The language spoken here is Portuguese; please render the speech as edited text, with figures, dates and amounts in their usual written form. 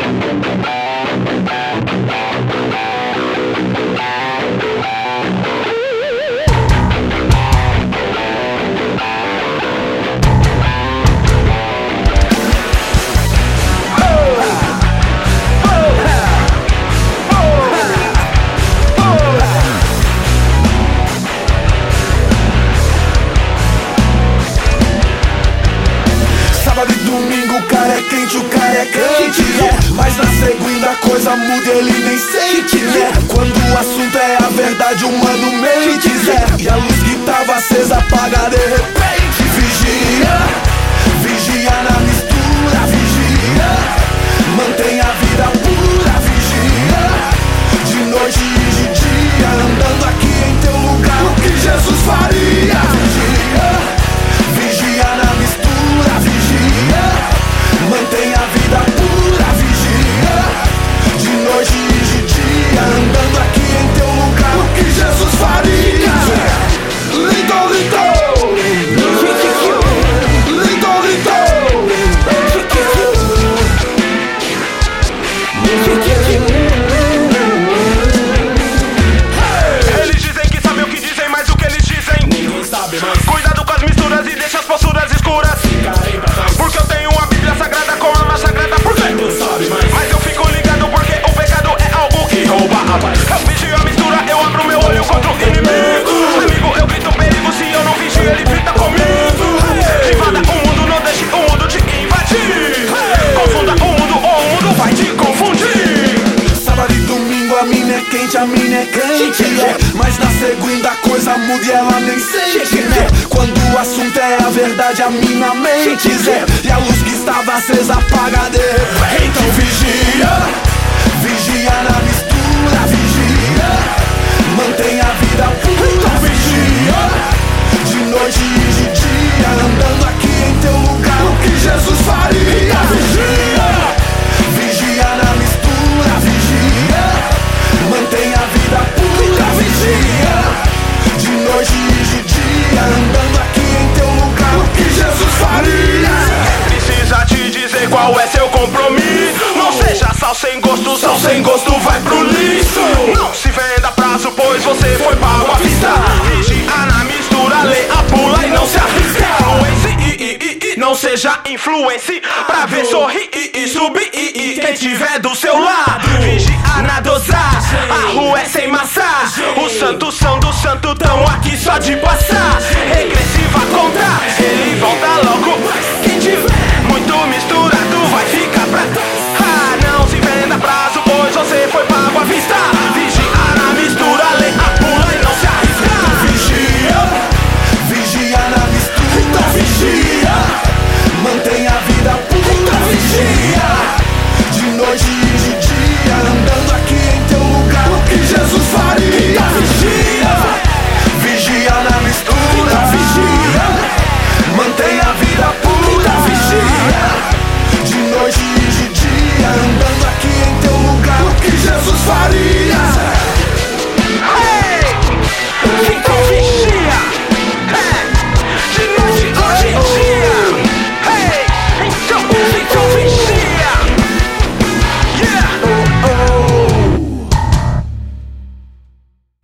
Sábado e domingo o cara é quente, o cara é crente, mas na segunda a coisa muda, ele nem sente, né? Quando o assunto é a verdade, o mano mente, e a luz que tava acesa apaga de repente. Vigia, vigia na mistura, vigia, mantém a vida pura, vigia, de noite e de dia, andando aqui em teu lugar, o que Jesus faria? Vigia, vigia na mistura, vigia, mantém a vida pura, vigia, de noite e de dia, andando aqui em teu lugar, o que Jesus faria? Lindo, lindo, lindo, lindo. Eles dizem que sabem o que dizem, mas o que eles dizem ninguém sabe mais. Cuidado com as misturas e deixa as posturas escuras, porque eu tenho uma Bíblia sagrada com alma sagrada. Por quê? Mas eu fico ligado porque o pecado é algo que rouba a paz. Eu vigio a mistura, eu abro meu olho contra o inimigo. Amigo, eu grito perigo, se eu não vigio ele grita comigo. Invada o mundo, não deixe o mundo te invadir. Confunda o mundo ou o mundo vai te confundir. Sábado e domingo a mina é quente, a mina é crente, mas na segunda a coisa muda e ela nem sente, né? Quando o assunto é a verdade, a mina mente, e a luz que estava acesa apaga de repente. Então vigia, vigia na mistura, vigia, mantém a vida pura. Então vigia, de noite e de dia, andando aqui em teu lugar, o que Jesus faria? Então vigia, vigia na mistura, vigia, mantém a vida pura, vigia, de noite e de dia, andando aqui em teu lugar, o que Jesus faria? Precisa te dizer qual é seu compromisso. Não seja sal sem gosto vai pro lixo. Não se venda a prazo, pois você foi pago à vista. Vigia na mistura, lê a pula e não se arrisca. Influencie, não seja influencie, pra ver sorrir e subir. Quem tiver do seu lado, vigia na dosagem. A rua é sem massagem. Os santos são do santo, tão aqui só de passar. Regressiva conta, ele volta logo. Quem tiver muito misturado vai ficar pra trás. Ah, não se venda a prazo, pois você foi pago à vista.